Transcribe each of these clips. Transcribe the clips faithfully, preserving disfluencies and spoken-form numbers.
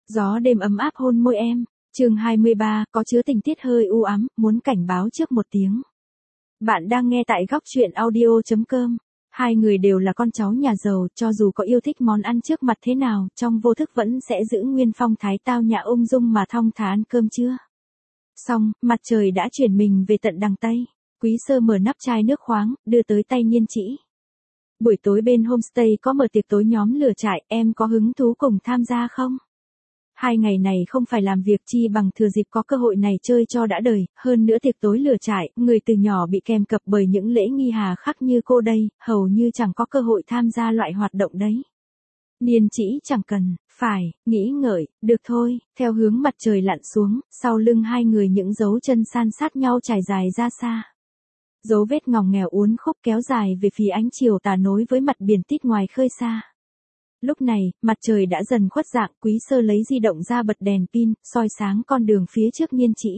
Gió đêm ấm áp hôn môi em. Chương hai mươi ba, có chứa tình tiết hơi u ám, muốn cảnh báo trước một tiếng. Bạn đang nghe tại góc truyện audio chấm com. Hai người đều là con cháu nhà giàu, cho dù có yêu thích món ăn trước mặt thế nào, trong vô thức vẫn sẽ giữ nguyên phong thái tao nhã ung dung mà thong thả ăn cơm trưa. Xong, mặt trời đã chuyển mình về tận đằng Tây. Quý Sơ mở nắp chai nước khoáng, đưa tới tay Niên Chỉ. Buổi tối bên homestay có mở tiệc tối nhóm lửa trại, em có hứng thú cùng tham gia không? Hai ngày này không phải làm việc chi bằng thừa dịp có cơ hội này chơi cho đã đời, hơn nữa tiệc tối lửa trại, người từ nhỏ bị kèm cặp bởi những lễ nghi hà khắc như cô đây, hầu như chẳng có cơ hội tham gia loại hoạt động đấy. Niên Chỉ chẳng cần, phải, nghĩ ngợi, được thôi, theo hướng mặt trời lặn xuống, sau lưng hai người những dấu chân san sát nhau trải dài ra xa. Dấu vết ngòng nghèo uốn khúc kéo dài về phía ánh chiều tà nối với mặt biển tít ngoài khơi xa. Lúc này, mặt trời đã dần khuất dạng, Quý Sơ lấy di động ra bật đèn pin, soi sáng con đường phía trước Niên Chỉ.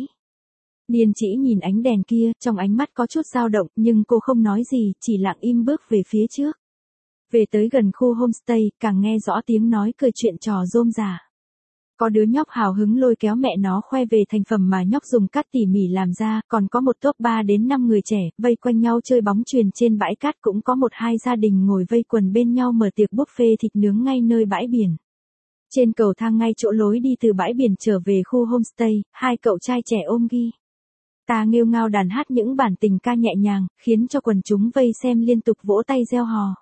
Niên Chỉ nhìn ánh đèn kia, trong ánh mắt có chút dao động, nhưng cô không nói gì, chỉ lặng im bước về phía trước. Về tới gần khu homestay, càng nghe rõ tiếng nói cười chuyện trò rôm rả. Có đứa nhóc hào hứng lôi kéo mẹ nó khoe về thành phẩm mà nhóc dùng cát tỉ mỉ làm ra, còn có một top ba đến năm người trẻ, vây quanh nhau chơi bóng chuyền trên bãi cát, cũng có một hai gia đình ngồi vây quần bên nhau mở tiệc buffet thịt nướng ngay nơi bãi biển. Trên cầu thang ngay chỗ lối đi từ bãi biển trở về khu homestay, hai cậu trai trẻ ôm ghi ta nghêu ngao đàn hát những bản tình ca nhẹ nhàng, khiến cho quần chúng vây xem liên tục vỗ tay reo hò.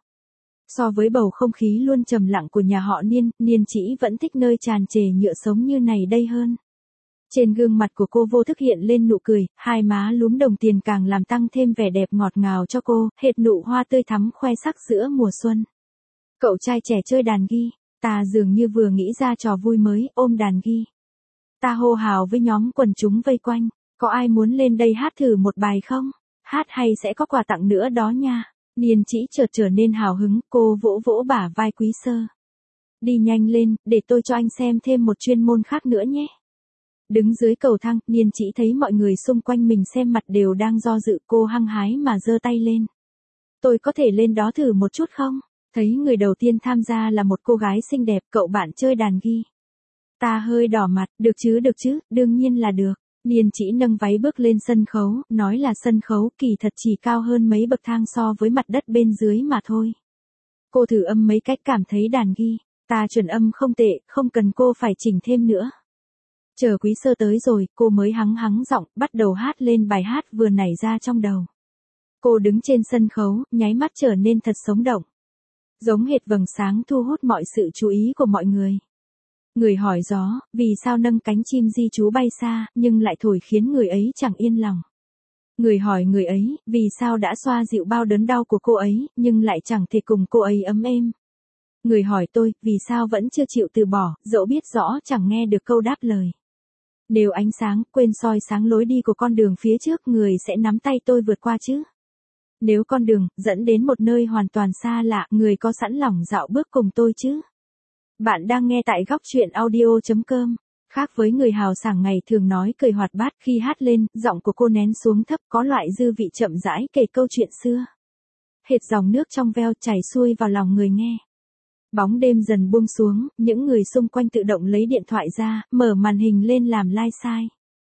So với bầu không khí luôn trầm lặng của nhà họ Niên, Niên Chỉ vẫn thích nơi tràn trề nhựa sống như này đây hơn. Trên gương mặt của cô vô thức hiện lên nụ cười, hai má lúm đồng tiền càng làm tăng thêm vẻ đẹp ngọt ngào cho cô, hệt nụ hoa tươi thắm khoe sắc giữa mùa xuân. Cậu trai trẻ chơi đàn ghi, ta dường như vừa nghĩ ra trò vui mới, ôm đàn ghi ta hô hào với nhóm quần chúng vây quanh, có ai muốn lên đây hát thử một bài không? Hát hay sẽ có quà tặng nữa đó nha. Niên Chỉ chợt trở nên hào hứng, cô vỗ vỗ bả vai Quý Sơ. Đi nhanh lên, để tôi cho anh xem thêm một chuyên môn khác nữa nhé. Đứng dưới cầu thang, Niên Chỉ thấy mọi người xung quanh mình xem mặt đều đang do dự, cô hăng hái mà giơ tay lên. Tôi có thể lên đó thử một chút không? Thấy người đầu tiên tham gia là một cô gái xinh đẹp, cậu bạn chơi đàn ghi ta hơi đỏ mặt, được chứ được chứ, đương nhiên là được. Niên Chỉ nâng váy bước lên sân khấu, nói là sân khấu kỳ thật chỉ cao hơn mấy bậc thang so với mặt đất bên dưới mà thôi. Cô thử âm mấy cách cảm thấy đàn ghi ta chuẩn âm không tệ, không cần cô phải chỉnh thêm nữa. Chờ Quý Sơ tới rồi, cô mới hắng hắng giọng, bắt đầu hát lên bài hát vừa nảy ra trong đầu. Cô đứng trên sân khấu, nháy mắt trở nên thật sống động. Giống hệt vầng sáng thu hút mọi sự chú ý của mọi người. Người hỏi gió, vì sao nâng cánh chim di trú bay xa, nhưng lại thổi khiến người ấy chẳng yên lòng. Người hỏi người ấy, vì sao đã xoa dịu bao đớn đau của cô ấy, nhưng lại chẳng thể cùng cô ấy ấm êm. Người hỏi tôi, vì sao vẫn chưa chịu từ bỏ, dẫu biết rõ chẳng nghe được câu đáp lời. Nếu ánh sáng, quên soi sáng lối đi của con đường phía trước, người sẽ nắm tay tôi vượt qua chứ. Nếu con đường, dẫn đến một nơi hoàn toàn xa lạ, người có sẵn lòng dạo bước cùng tôi chứ. Bạn đang nghe tại góc truyện audio chấm com. Khác với người hào sảng ngày thường nói cười hoạt bát, khi hát lên, giọng của cô nén xuống thấp, có loại dư vị chậm rãi kể câu chuyện xưa. Hệt dòng nước trong veo chảy xuôi vào lòng người nghe. Bóng đêm dần buông xuống, những người xung quanh tự động lấy điện thoại ra, mở màn hình lên làm live sai.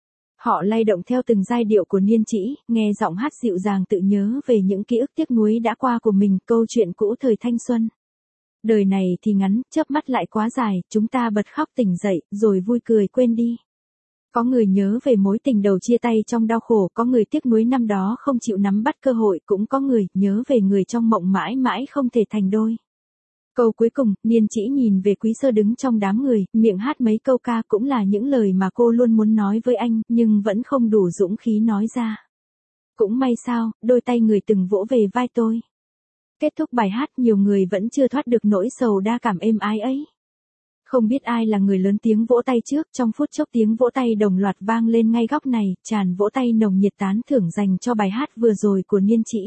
Họ lay động theo từng giai điệu của Niên Chỉ, nghe giọng hát dịu dàng tự nhớ về những ký ức tiếc nuối đã qua của mình, câu chuyện cũ thời thanh xuân. Đời này thì ngắn, chớp mắt lại quá dài, chúng ta bật khóc tỉnh dậy, rồi vui cười quên đi. Có người nhớ về mối tình đầu chia tay trong đau khổ, có người tiếc nuối năm đó không chịu nắm bắt cơ hội, cũng có người nhớ về người trong mộng mãi mãi không thể thành đôi. Câu cuối cùng, Niên Chỉ nhìn về Quý Sơ đứng trong đám người, miệng hát mấy câu ca cũng là những lời mà cô luôn muốn nói với anh, nhưng vẫn không đủ dũng khí nói ra. Cũng may sao, đôi tay người từng vỗ về vai tôi. Kết thúc bài hát, nhiều người vẫn chưa thoát được nỗi sầu đa cảm êm ái ấy. Không biết ai là người lớn tiếng vỗ tay trước, trong phút chốc tiếng vỗ tay đồng loạt vang lên ngay góc này, tràn vỗ tay nồng nhiệt tán thưởng dành cho bài hát vừa rồi của Niên Chỉ.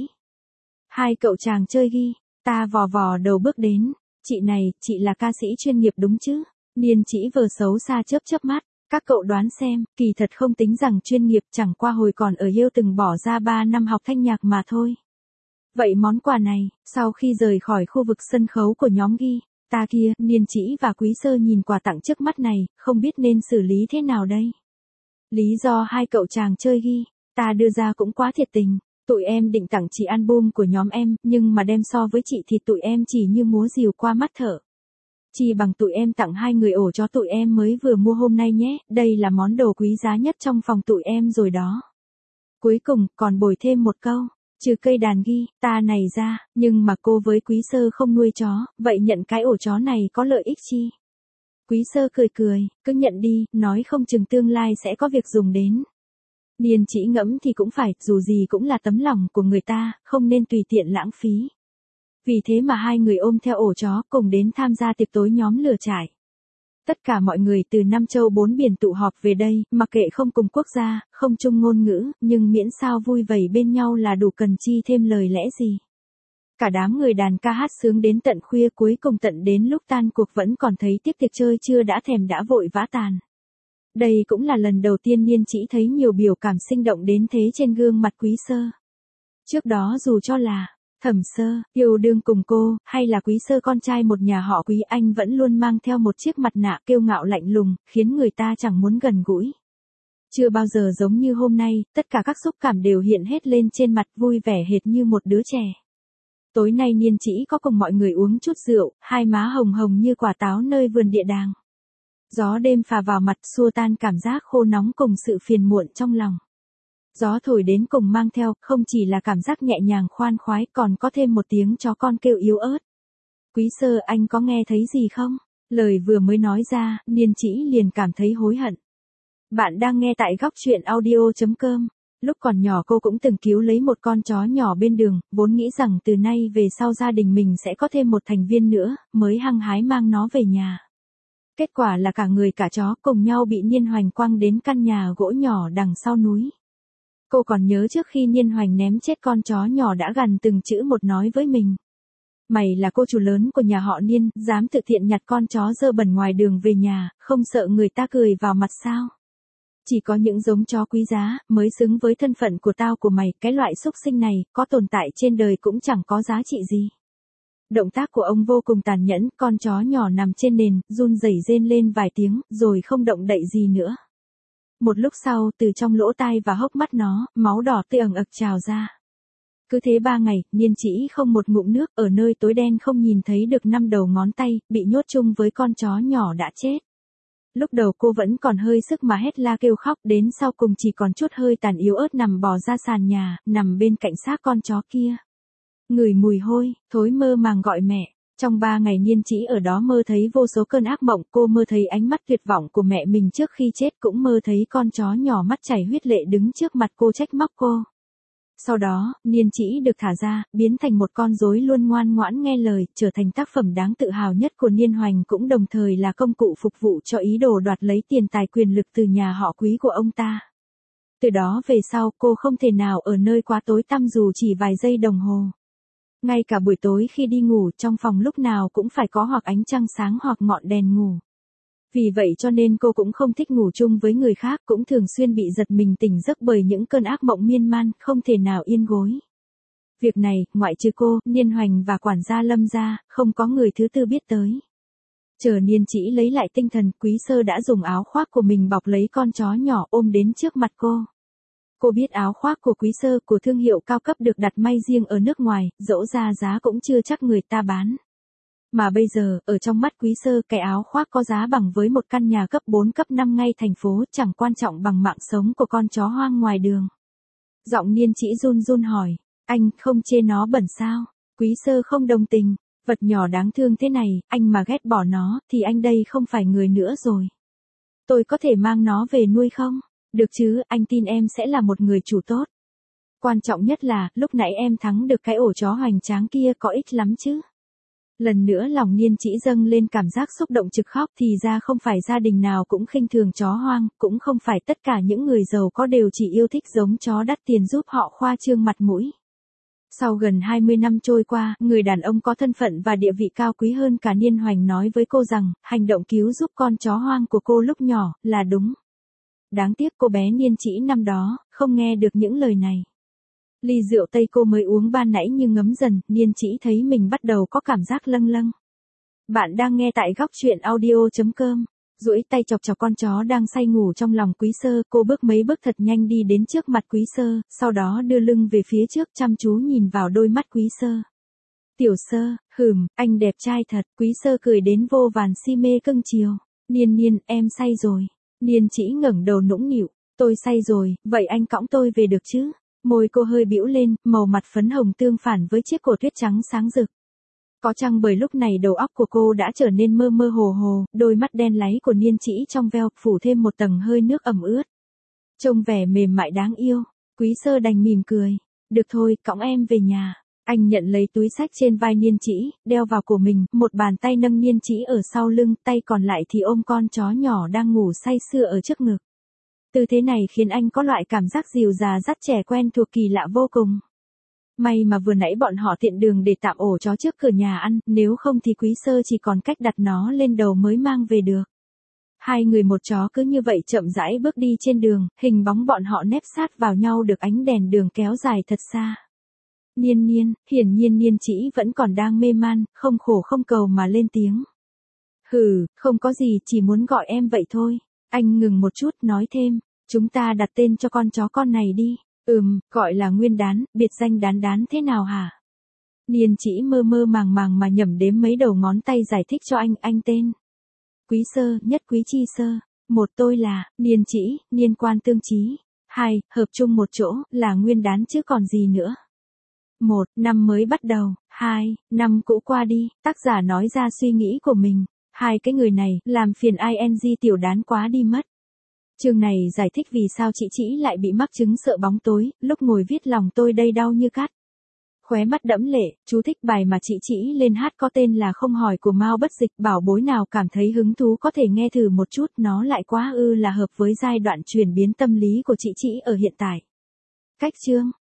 Hai cậu chàng chơi ghi ta vò vò đầu bước đến, chị này, chị là ca sĩ chuyên nghiệp đúng chứ? Niên Chỉ vờ xấu xa chớp chớp mắt, các cậu đoán xem, kỳ thật không tính rằng chuyên nghiệp, chẳng qua hồi còn ở Yale từng bỏ ra ba năm học thanh nhạc mà thôi. Vậy món quà này, sau khi rời khỏi khu vực sân khấu của nhóm ghi Ta kia, Niên Chỉ và Quý Sơ nhìn quà tặng trước mắt này, không biết nên xử lý thế nào đây. Lý do hai cậu chàng chơi ghi, ta đưa ra cũng quá thiệt tình. Tụi em định tặng chị album của nhóm em, nhưng mà đem so với chị thì tụi em chỉ như múa rìu qua mắt thở. Chỉ bằng tụi em tặng hai người ổ chó tụi em mới vừa mua hôm nay nhé, đây là món đồ quý giá nhất trong phòng tụi em rồi đó. Cuối cùng, còn bồi thêm một câu, trừ cây đàn ghi, ta này ra, nhưng mà cô với Quý Sơ không nuôi chó, vậy nhận cái ổ chó này có lợi ích chi? Quý Sơ cười cười, cứ nhận đi, nói không chừng tương lai sẽ có việc dùng đến. Niên Chỉ ngẫm thì cũng phải, dù gì cũng là tấm lòng của người ta, không nên tùy tiện lãng phí. Vì thế mà hai người ôm theo ổ chó cùng đến tham gia tiệc tối nhóm lửa trại. Tất cả mọi người từ năm châu bốn biển tụ họp về đây, mặc kệ không cùng quốc gia, không chung ngôn ngữ, nhưng miễn sao vui vầy bên nhau là đủ, cần chi thêm lời lẽ gì. Cả đám người đàn ca hát sướng đến tận khuya, cuối cùng tận đến lúc tan cuộc vẫn còn thấy tiếc tiệc chơi chưa đã thèm đã vội vã tàn. Đây cũng là lần đầu tiên Niên Chỉ thấy nhiều biểu cảm sinh động đến thế trên gương mặt Quý Sơ. Trước đó dù cho là Thẩm Sơ, yêu đương cùng cô, hay là Quý Sơ con trai một nhà họ Quý, anh vẫn luôn mang theo một chiếc mặt nạ kiêu ngạo lạnh lùng, khiến người ta chẳng muốn gần gũi. Chưa bao giờ giống như hôm nay, tất cả các xúc cảm đều hiện hết lên trên mặt, vui vẻ hệt như một đứa trẻ. Tối nay Niên Chỉ có cùng mọi người uống chút rượu, hai má hồng hồng như quả táo nơi vườn địa đàng. Gió đêm phả vào mặt xua tan cảm giác khô nóng cùng sự phiền muộn trong lòng. Gió thổi đến cùng mang theo, không chỉ là cảm giác nhẹ nhàng khoan khoái, còn có thêm một tiếng chó con kêu yếu ớt. Quý Sơ, anh có nghe thấy gì không? Lời vừa mới nói ra, Niên Chỉ liền cảm thấy hối hận. Bạn đang nghe tại góc truyện audio chấm com. Lúc còn nhỏ cô cũng từng cứu lấy một con chó nhỏ bên đường, vốn nghĩ rằng từ nay về sau gia đình mình sẽ có thêm một thành viên nữa, mới hăng hái mang nó về nhà. Kết quả là cả người cả chó cùng nhau bị Niên Hoành quăng đến căn nhà gỗ nhỏ đằng sau núi. Cô còn nhớ trước khi Niên Hoành ném chết con chó nhỏ đã gằn từng chữ một nói với mình. Mày là cô chủ lớn của nhà họ Niên, dám tự tiện nhặt con chó dơ bẩn ngoài đường về nhà, không sợ người ta cười vào mặt sao? Chỉ có những giống chó quý giá, mới xứng với thân phận của tao của mày, cái loại xúc sinh này, có tồn tại trên đời cũng chẳng có giá trị gì. Động tác của ông vô cùng tàn nhẫn, con chó nhỏ nằm trên nền, run rẩy rên lên vài tiếng, rồi không động đậy gì nữa. Một lúc sau, từ trong lỗ tai và hốc mắt nó, máu đỏ tươi ẩn ực trào ra. Cứ thế ba ngày, Niên Chỉ không một ngụm nước, ở nơi tối đen không nhìn thấy được năm đầu ngón tay, bị nhốt chung với con chó nhỏ đã chết. Lúc đầu cô vẫn còn hơi sức mà hét la kêu khóc, đến sau cùng chỉ còn chút hơi tàn yếu ớt nằm bò ra sàn nhà, nằm bên cạnh xác con chó kia. Ngửi mùi hôi, thối mơ màng gọi mẹ. Trong ba ngày Niên Chỉ ở đó mơ thấy vô số cơn ác mộng, cô mơ thấy ánh mắt tuyệt vọng của mẹ mình trước khi chết, cũng mơ thấy con chó nhỏ mắt chảy huyết lệ đứng trước mặt cô trách móc cô. Sau đó, Niên Chỉ được thả ra, biến thành một con rối luôn ngoan ngoãn nghe lời, trở thành tác phẩm đáng tự hào nhất của Niên Hoành, cũng đồng thời là công cụ phục vụ cho ý đồ đoạt lấy tiền tài quyền lực từ nhà họ Quý của ông ta. Từ đó về sau, cô không thể nào ở nơi quá tối tăm dù chỉ vài giây đồng hồ. Ngay cả buổi tối khi đi ngủ, trong phòng lúc nào cũng phải có hoặc ánh trăng sáng hoặc ngọn đèn ngủ. Vì vậy cho nên cô cũng không thích ngủ chung với người khác, cũng thường xuyên bị giật mình tỉnh giấc bởi những cơn ác mộng miên man, không thể nào yên gối. Việc này, ngoại trừ cô, Niên Hoành và quản gia Lâm ra, không có người thứ tư biết tới. Chờ Niên Chỉ lấy lại tinh thần, Quý Sơ đã dùng áo khoác của mình bọc lấy con chó nhỏ ôm đến trước mặt cô. Cô biết áo khoác của Quý Sơ của thương hiệu cao cấp được đặt may riêng ở nước ngoài, dẫu ra giá cũng chưa chắc người ta bán. Mà bây giờ, ở trong mắt Quý Sơ, cái áo khoác có giá bằng với một căn nhà cấp bốn cấp năm ngay thành phố, chẳng quan trọng bằng mạng sống của con chó hoang ngoài đường. Giọng Niên Chỉ run run hỏi, anh không chê nó bẩn sao? Quý Sơ không đồng tình, vật nhỏ đáng thương thế này, anh mà ghét bỏ nó, thì anh đây không phải người nữa rồi. Tôi có thể mang nó về nuôi không? Được chứ, anh tin em sẽ là một người chủ tốt. Quan trọng nhất là, lúc nãy em thắng được cái ổ chó hoành tráng kia có ích lắm chứ. Lần nữa lòng Niên Chỉ dâng lên cảm giác xúc động trực khóc, thì ra không phải gia đình nào cũng khinh thường chó hoang, cũng không phải tất cả những người giàu có đều chỉ yêu thích giống chó đắt tiền giúp họ khoa trương mặt mũi. Sau gần hai mươi năm trôi qua, người đàn ông có thân phận và địa vị cao quý hơn cả Niên Hoành nói với cô rằng, hành động cứu giúp con chó hoang của cô lúc nhỏ, là đúng. Đáng tiếc cô bé Niên Chỉ năm đó, không nghe được những lời này. Ly rượu tây cô mới uống ban nãy như ngấm dần, Niên Chỉ thấy mình bắt đầu có cảm giác lâng lâng. Bạn đang nghe tại góc chuyện audio chấm com. Duỗi tay chọc chọc con chó đang say ngủ trong lòng Quý Sơ, cô bước mấy bước thật nhanh đi đến trước mặt Quý Sơ, sau đó đưa lưng về phía trước chăm chú nhìn vào đôi mắt Quý Sơ. Tiểu Sơ, hừm, anh đẹp trai thật, Quý Sơ cười đến vô vàn si mê cưng chiều. Niên Niên, em say rồi. Niên Chỉ ngẩng đầu nũng nịu, tôi say rồi, vậy anh cõng tôi về được chứ? Môi cô hơi bĩu lên, màu mặt phấn hồng tương phản với chiếc cổ tuyết trắng sáng rực. Có chăng bởi lúc này đầu óc của cô đã trở nên mơ mơ hồ hồ, đôi mắt đen láy của Niên Chỉ trong veo phủ thêm một tầng hơi nước ẩm ướt. Trông vẻ mềm mại đáng yêu, Quý Sơ đành mỉm cười. Được thôi, cõng em về nhà. Anh nhận lấy túi xách trên vai Niên Chỉ, đeo vào cổ mình, một bàn tay nâng Niên Chỉ ở sau lưng, tay còn lại thì ôm con chó nhỏ đang ngủ say sưa ở trước ngực. Tư thế này khiến anh có loại cảm giác dìu dà dắt trẻ quen thuộc kỳ lạ vô cùng. May mà vừa nãy bọn họ tiện đường để tạm ổ chó trước cửa nhà ăn, nếu không thì Quý Sơ chỉ còn cách đặt nó lên đầu mới mang về được. Hai người một chó cứ như vậy chậm rãi bước đi trên đường, hình bóng bọn họ nép sát vào nhau được ánh đèn đường kéo dài thật xa. Niên Niên, hiển nhiên Niên Chỉ vẫn còn đang mê man, không khổ không cầu mà lên tiếng. Hừ, không có gì, chỉ muốn gọi em vậy thôi. Anh ngừng một chút nói thêm, chúng ta đặt tên cho con chó con này đi. Ừm, gọi là Nguyên Đán, biệt danh Đán Đán thế nào hả? Niên Chỉ mơ mơ màng màng mà nhẩm đếm mấy đầu ngón tay giải thích cho anh, anh tên. Quý Sơ, nhất Quý Chi Sơ. Một tôi là, Niên Chỉ, niên quan tương chí. Hai, hợp chung một chỗ, là Nguyên Đán chứ còn gì nữa. Một, năm mới bắt đầu. Hai, năm cũ qua đi, tác giả nói ra suy nghĩ của mình. Hai cái người này, làm phiền ing tiểu Đán quá đi mất. Chương này giải thích vì sao chị Chỉ lại bị mắc chứng sợ bóng tối, lúc ngồi viết lòng tôi đây đau như cắt. Khóe mắt đẫm lệ, chú thích bài mà chị Chỉ lên hát có tên là Không hỏi của Mao Bất Dịch, bảo bối nào cảm thấy hứng thú có thể nghe thử một chút, nó lại quá ư là hợp với giai đoạn chuyển biến tâm lý của chị Chỉ ở hiện tại. Cách chương